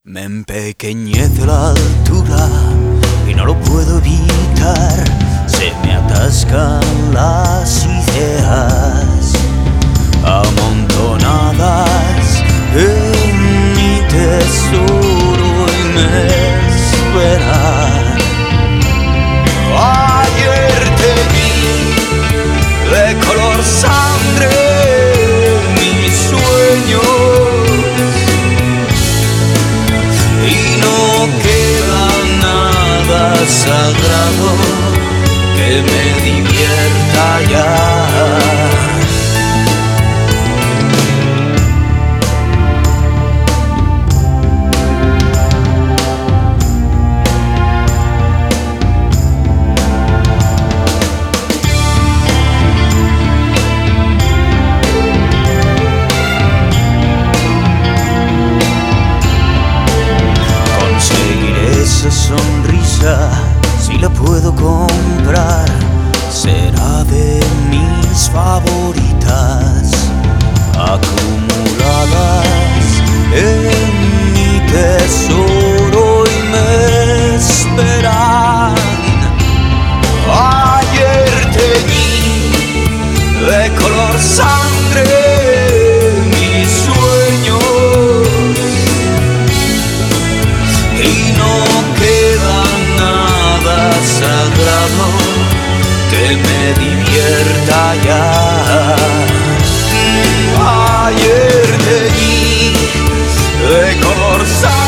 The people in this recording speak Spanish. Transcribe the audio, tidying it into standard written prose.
Me empequeñece la altura y no lo puedo evitar. Se me atascan las ideas amontonadas en mi tesoro y me esperan. Ayer te vi de color sangre mis sueños y no queda nada sagrado que me divierta ya. Esa sonrisa, si la puedo comprar, será de mis favoritas, acumuladas en mi tesoro y me esperan. Ayer te vi de color sangre mis sueños y no queda nada sagrado que me divierta ya. Ayer te vi de color sangre